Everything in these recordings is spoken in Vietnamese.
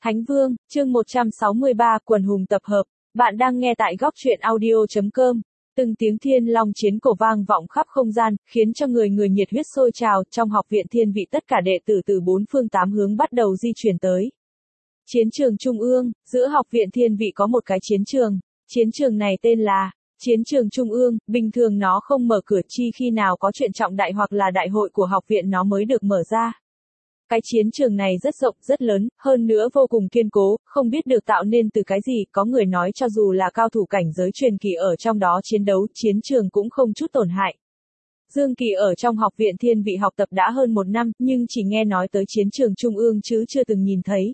Thánh Vương, chương 163, quần hùng tập hợp. Bạn đang nghe tại góc truyện audio.com. Từng tiếng thiên long chiến cổ vang vọng khắp không gian, khiến cho người người nhiệt huyết sôi trào. Trong học viện thiên vị tất cả đệ tử từ bốn phương tám hướng bắt đầu di chuyển tới chiến trường trung ương. Giữa học viện thiên vị có một cái chiến trường. Chiến trường này tên là chiến trường trung ương. Bình thường nó không mở cửa, chi khi nào có chuyện trọng đại hoặc là đại hội của học viện nó mới được mở ra. Cái chiến trường này rất rộng, rất lớn, hơn nữa vô cùng kiên cố, không biết được tạo nên từ cái gì. Có người nói cho dù là cao thủ cảnh giới truyền kỳ ở trong đó chiến đấu, chiến trường cũng không chút tổn hại. Dương Kỳ ở trong học viện thiên vị học tập đã hơn 1 năm, nhưng chỉ nghe nói tới chiến trường trung ương chứ chưa từng nhìn thấy.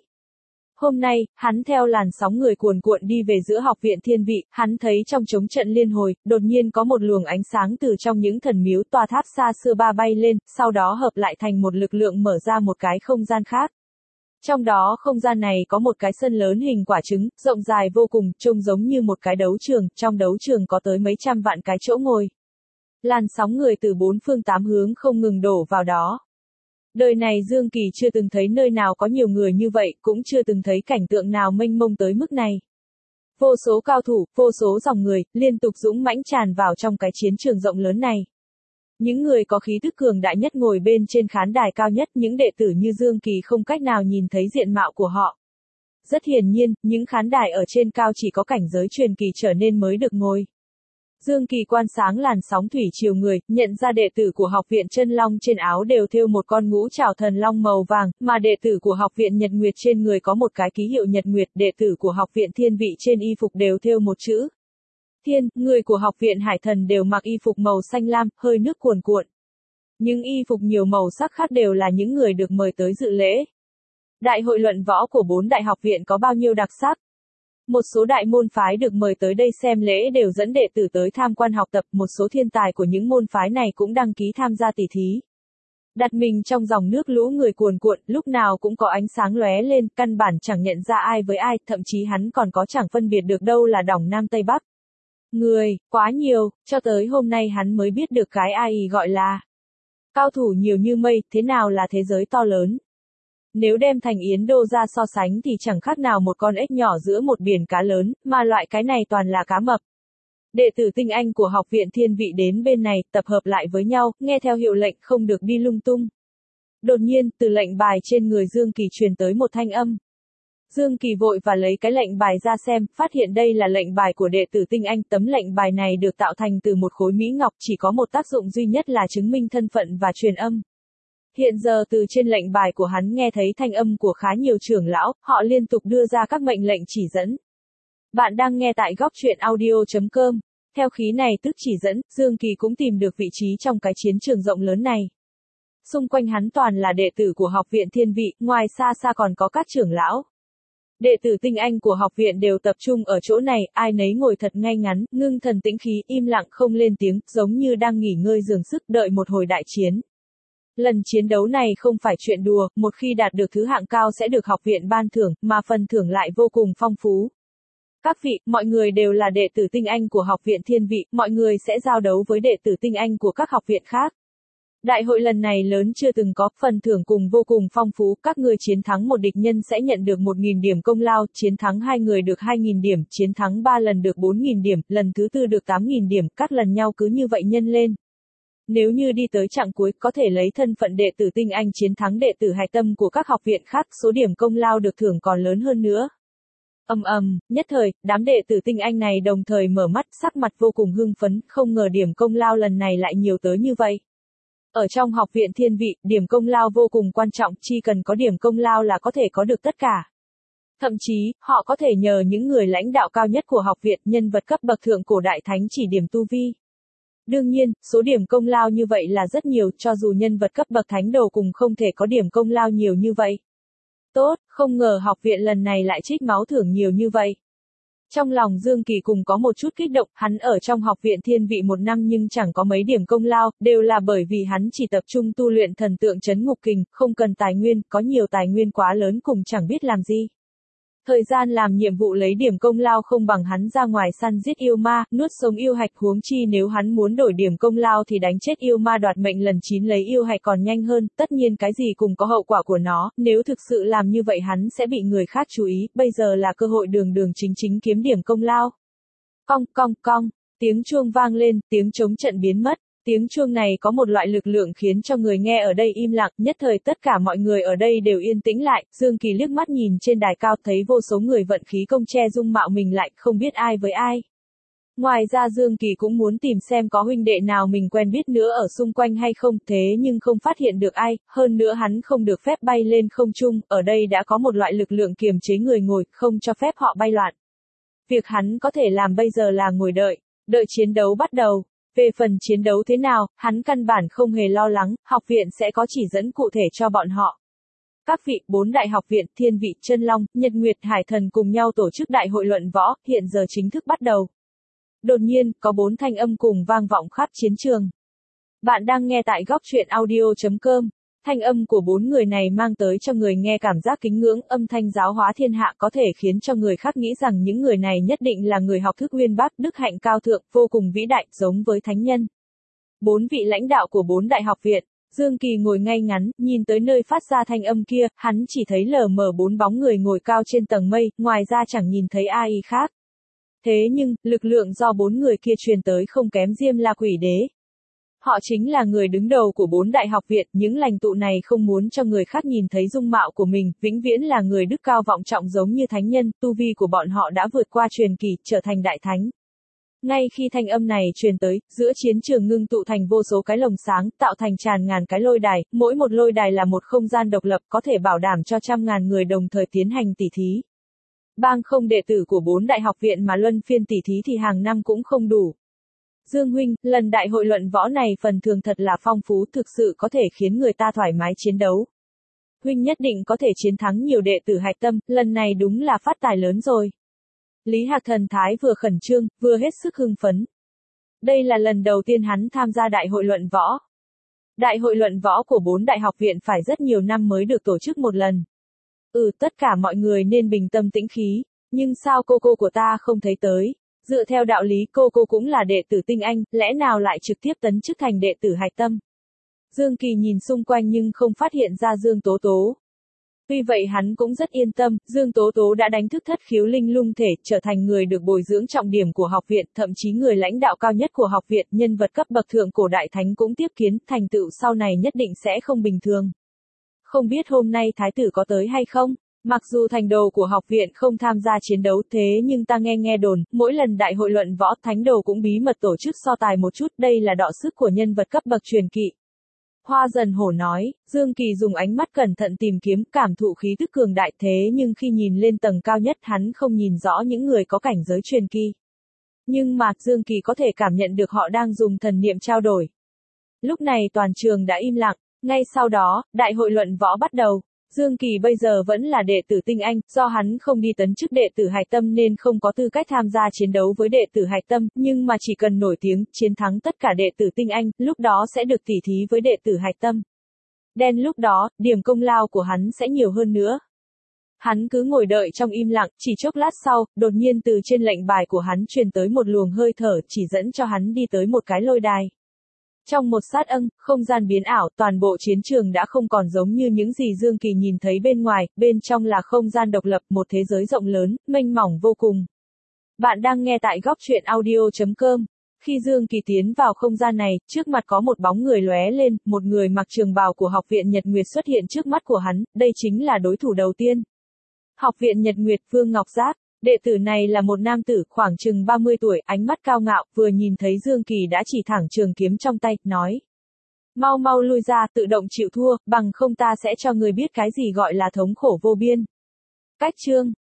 Hôm nay, hắn theo làn sóng người cuồn cuộn đi về giữa học viện thiên vị, hắn thấy trong trống trận liên hồi, đột nhiên có một luồng ánh sáng từ trong những thần miếu tòa tháp xa xưa bay lên, sau đó hợp lại thành một lực lượng mở ra một cái không gian khác. Trong đó không gian này có một cái sân lớn hình quả trứng, rộng dài vô cùng, trông giống như một cái đấu trường, trong đấu trường có tới mấy trăm vạn cái chỗ ngồi. Làn sóng người từ bốn phương tám hướng không ngừng đổ vào đó. Đời này Dương Kỳ chưa từng thấy nơi nào có nhiều người như vậy, cũng chưa từng thấy cảnh tượng nào mênh mông tới mức này. Vô số cao thủ, vô số dòng người, liên tục dũng mãnh tràn vào trong cái chiến trường rộng lớn này. Những người có khí tức cường đại nhất ngồi bên trên khán đài cao nhất, những đệ tử như Dương Kỳ không cách nào nhìn thấy diện mạo của họ. Rất hiển nhiên, những khán đài ở trên cao chỉ có cảnh giới truyền kỳ trở nên mới được ngồi. Dương Kỳ quan sáng làn sóng thủy triều người, nhận ra đệ tử của học viện Chân Long trên áo đều thêu một con ngũ trảo thần long màu vàng, mà đệ tử của học viện Nhật Nguyệt trên người có một cái ký hiệu Nhật Nguyệt, đệ tử của học viện Thiên Vị trên y phục đều thêu một chữ Thiên, người của học viện Hải Thần đều mặc y phục màu xanh lam, hơi nước cuồn cuộn. Những y phục nhiều màu sắc khác đều là những người được mời tới dự lễ. Đại hội luận võ của 4 đại học viện có bao nhiêu đặc sắc? Một số đại môn phái được mời tới đây xem lễ đều dẫn đệ tử tới tham quan học tập, một số thiên tài của những môn phái này cũng đăng ký tham gia tỷ thí. Đặt mình trong dòng nước lũ người cuồn cuộn, lúc nào cũng có ánh sáng lóe lên, căn bản chẳng nhận ra ai với ai, thậm chí hắn còn có chẳng phân biệt được đâu là Đổng Nam Tây Bắc. Người, quá nhiều, cho tới hôm nay hắn mới biết được cái ai gọi là cao thủ nhiều như mây, thế nào là thế giới to lớn. Nếu đem thành Yến Đô ra so sánh thì chẳng khác nào một con ếch nhỏ giữa một biển cá lớn, mà loại cái này toàn là cá mập. Đệ tử tinh anh của học viện thiên vị đến bên này, tập hợp lại với nhau, nghe theo hiệu lệnh không được đi lung tung. Đột nhiên, từ lệnh bài trên người Dương Kỳ truyền tới một thanh âm. Dương Kỳ vội và lấy cái lệnh bài ra xem, phát hiện đây là lệnh bài của đệ tử tinh anh. Tấm lệnh bài này được tạo thành từ một khối mỹ ngọc, chỉ có một tác dụng duy nhất là chứng minh thân phận và truyền âm. Hiện giờ từ trên lệnh bài của hắn nghe thấy thanh âm của khá nhiều trưởng lão, họ liên tục đưa ra các mệnh lệnh chỉ dẫn. Bạn đang nghe tại góc truyện audio.com. Theo khí này tức chỉ dẫn, Dương Kỳ cũng tìm được vị trí trong cái chiến trường rộng lớn này. Xung quanh hắn toàn là đệ tử của học viện thiên vị, ngoài xa xa còn có các trưởng lão. Đệ tử tinh anh của học viện đều tập trung ở chỗ này, ai nấy ngồi thật ngay ngắn, ngưng thần tĩnh khí, im lặng không lên tiếng, giống như đang nghỉ ngơi dường sức đợi một hồi đại chiến. Lần chiến đấu này không phải chuyện đùa, một khi đạt được thứ hạng cao sẽ được học viện ban thưởng, mà phần thưởng lại vô cùng phong phú. Các vị, mọi người đều là đệ tử tinh anh của học viện thiên vị, mọi người sẽ giao đấu với đệ tử tinh anh của các học viện khác. Đại hội lần này lớn chưa từng có, phần thưởng cùng vô cùng phong phú, các người chiến thắng một địch nhân sẽ nhận được 1.000 điểm công lao, chiến thắng 2 người được 2.000 điểm, chiến thắng 3 lần được 4.000 điểm, lần thứ 4 được 8.000 điểm, các lần nhau cứ như vậy nhân lên. Nếu như đi tới chặng cuối, có thể lấy thân phận đệ tử tinh anh chiến thắng đệ tử hạch tâm của các học viện khác, số điểm công lao được thưởng còn lớn hơn nữa. Nhất thời, đám đệ tử tinh anh này đồng thời mở mắt, sắc mặt vô cùng hưng phấn, không ngờ điểm công lao lần này lại nhiều tới như vậy. Ở trong học viện thiên vị, điểm công lao vô cùng quan trọng, chỉ cần có điểm công lao là có thể có được tất cả. Thậm chí, họ có thể nhờ những người lãnh đạo cao nhất của học viện, nhân vật cấp bậc thượng cổ đại thánh chỉ điểm tu vi. Đương nhiên, số điểm công lao như vậy là rất nhiều, cho dù nhân vật cấp bậc thánh đồ cùng không thể có điểm công lao nhiều như vậy. Tốt, không ngờ học viện lần này lại trích máu thưởng nhiều như vậy. Trong lòng Dương Kỳ cùng có một chút kích động, hắn ở trong học viện thiên vị 1 năm nhưng chẳng có mấy điểm công lao, đều là bởi vì hắn chỉ tập trung tu luyện thần tượng trấn ngục kình, không cần tài nguyên, có nhiều tài nguyên quá lớn cùng chẳng biết làm gì. Thời gian làm nhiệm vụ lấy điểm công lao không bằng hắn ra ngoài săn giết yêu ma, nuốt sống yêu hạch, huống chi nếu hắn muốn đổi điểm công lao thì đánh chết yêu ma đoạt mệnh lần 9 lấy yêu hạch còn nhanh hơn, tất nhiên cái gì cũng có hậu quả của nó, nếu thực sự làm như vậy hắn sẽ bị người khác chú ý, bây giờ là cơ hội đường đường chính chính kiếm điểm công lao. Cong cong cong, tiếng chuông vang lên, tiếng trống trận biến mất. Tiếng chuông này có một loại lực lượng khiến cho người nghe ở đây im lặng, nhất thời tất cả mọi người ở đây đều yên tĩnh lại, Dương Kỳ liếc mắt nhìn trên đài cao thấy vô số người vận khí công che dung mạo mình lại, không biết ai với ai. Ngoài ra Dương Kỳ cũng muốn tìm xem có huynh đệ nào mình quen biết nữa ở xung quanh hay không, thế nhưng không phát hiện được ai, hơn nữa hắn không được phép bay lên không trung, ở đây đã có một loại lực lượng kiềm chế người ngồi, không cho phép họ bay loạn. Việc hắn có thể làm bây giờ là ngồi đợi chiến đấu bắt đầu. Về phần chiến đấu thế nào, hắn căn bản không hề lo lắng, học viện sẽ có chỉ dẫn cụ thể cho bọn họ. Các vị, 4 đại học viện, Thiên Vị, Chân Long, Nhật Nguyệt, Hải Thần cùng nhau tổ chức đại hội luận võ, hiện giờ chính thức bắt đầu. Đột nhiên, có 4 thanh âm cùng vang vọng khắp chiến trường. Bạn đang nghe tại góc truyện audio.com. Thanh âm của 4 người này mang tới cho người nghe cảm giác kính ngưỡng, âm thanh giáo hóa thiên hạ có thể khiến cho người khác nghĩ rằng những người này nhất định là người học thức uyên bác, đức hạnh cao thượng, vô cùng vĩ đại, giống với thánh nhân. 4 vị lãnh đạo của 4 đại học viện, Dương Kỳ ngồi ngay ngắn, nhìn tới nơi phát ra thanh âm kia, hắn chỉ thấy lờ mờ 4 bóng người ngồi cao trên tầng mây, ngoài ra chẳng nhìn thấy ai khác. Thế nhưng, lực lượng do 4 người kia truyền tới không kém Diêm La Quỷ Đế. Họ chính là người đứng đầu của 4 đại học viện, những lãnh tụ này không muốn cho người khác nhìn thấy dung mạo của mình, vĩnh viễn là người đức cao vọng trọng giống như thánh nhân, tu vi của bọn họ đã vượt qua truyền kỳ, trở thành đại thánh. Ngay khi thanh âm này truyền tới, giữa chiến trường ngưng tụ thành vô số cái lồng sáng, tạo thành tràn ngàn cái lôi đài, mỗi một lôi đài là một không gian độc lập, có thể bảo đảm cho trăm ngàn người đồng thời tiến hành tỉ thí. Bang không đệ tử của 4 đại học viện mà luân phiên tỉ thí thì hàng năm cũng không đủ. Dương huynh, lần đại hội luận võ này phần thưởng thật là phong phú, thực sự có thể khiến người ta thoải mái chiến đấu. Huynh nhất định có thể chiến thắng nhiều đệ tử hạch tâm, lần này đúng là phát tài lớn rồi. Lý Hạc thần thái vừa khẩn trương, vừa hết sức hưng phấn. Đây là lần đầu tiên hắn tham gia đại hội luận võ. Đại hội luận võ của 4 đại học viện phải rất nhiều năm mới được tổ chức một lần. Tất cả mọi người nên bình tâm tĩnh khí, nhưng sao cô của ta không thấy tới? Dựa theo đạo lý cô cũng là đệ tử tinh anh, lẽ nào lại trực tiếp tấn chức thành đệ tử hạch tâm? Dương Kỳ nhìn xung quanh nhưng không phát hiện ra Dương Tố Tố. Tuy vậy hắn cũng rất yên tâm, Dương Tố Tố đã đánh thức thất khiếu linh lung thể, trở thành người được bồi dưỡng trọng điểm của học viện, thậm chí người lãnh đạo cao nhất của học viện, nhân vật cấp bậc thượng cổ đại thánh cũng tiếp kiến, thành tựu sau này nhất định sẽ không bình thường. Không biết hôm nay thái tử có tới hay không? Mặc dù thành đồ của học viện không tham gia chiến đấu thế nhưng ta nghe đồn, mỗi lần đại hội luận võ thánh đồ cũng bí mật tổ chức so tài một chút, đây là đọ sức của nhân vật cấp bậc truyền kỳ. Hoa Dần Hổ nói, Dương Kỳ dùng ánh mắt cẩn thận tìm kiếm, cảm thụ khí tức cường đại thế nhưng khi nhìn lên tầng cao nhất hắn không nhìn rõ những người có cảnh giới truyền kỳ. Nhưng mà, Dương Kỳ có thể cảm nhận được họ đang dùng thần niệm trao đổi. Lúc này toàn trường đã im lặng, ngay sau đó, đại hội luận võ bắt đầu. Dương Kỳ bây giờ vẫn là đệ tử tinh anh, do hắn không đi tấn chức đệ tử hạch tâm nên không có tư cách tham gia chiến đấu với đệ tử hạch tâm, nhưng mà chỉ cần nổi tiếng, chiến thắng tất cả đệ tử tinh anh, lúc đó sẽ được tỉ thí với đệ tử hạch tâm. Đen lúc đó, điểm công lao của hắn sẽ nhiều hơn nữa. Hắn cứ ngồi đợi trong im lặng, chỉ chốc lát sau, đột nhiên từ trên lệnh bài của hắn truyền tới một luồng hơi thở chỉ dẫn cho hắn đi tới một cái lôi đài. Trong một sát không gian biến ảo, toàn bộ chiến trường đã không còn giống như những gì Dương Kỳ nhìn thấy bên ngoài, bên trong là không gian độc lập, một thế giới rộng lớn, mênh mỏng vô cùng. Bạn đang nghe tại góc truyện audio.com. Khi Dương Kỳ tiến vào không gian này, trước mặt có một bóng người lóe lên, một người mặc trường bào của học viện Nhật Nguyệt xuất hiện trước mắt của hắn, đây chính là đối thủ đầu tiên. Học viện Nhật Nguyệt, Vương Ngọc Giác. Đệ tử này là một nam tử, khoảng chừng 30 tuổi, ánh mắt cao ngạo, vừa nhìn thấy Dương Kỳ đã chỉ thẳng trường kiếm trong tay, nói. Mau lui ra, tự động chịu thua, bằng không ta sẽ cho người biết cái gì gọi là thống khổ vô biên. Cách chương.